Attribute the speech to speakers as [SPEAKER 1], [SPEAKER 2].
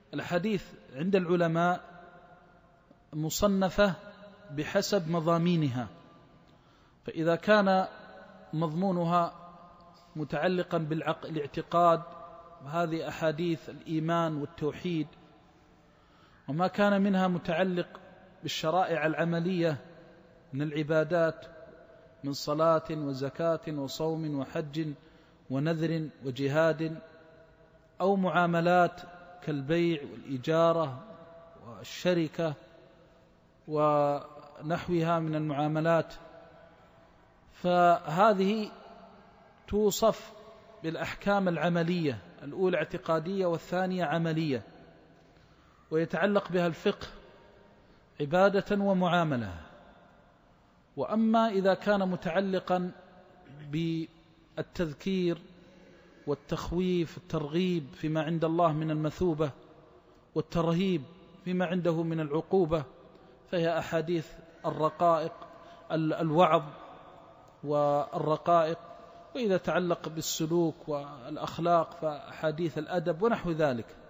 [SPEAKER 1] الحديث عند العلماء مصنفة بحسب مضامينها، فإذا كان مضمونها متعلقا بالاعتقاد هذه أحاديث الإيمان والتوحيد، وما كان منها متعلق بالشرائع العملية من العبادات من صلاة وزكاة وصوم وحج ونذر وجهاد، أو معاملات كالبيع والإجارة والشركة ونحوها من المعاملات، فهذه توصف بالأحكام العملية، الأولى اعتقادية والثانية عملية، ويتعلق بها الفقه عبادة ومعاملة. وأما إذا كان متعلقا بالتذكير والتخويف الترغيب فيما عند الله من المثوبة والترهيب فيما عنده من العقوبة، فهي أحاديث الرقائق الوعظ والرقائق. وإذا تعلق بالسلوك والأخلاق فأحاديث الأدب ونحو ذلك.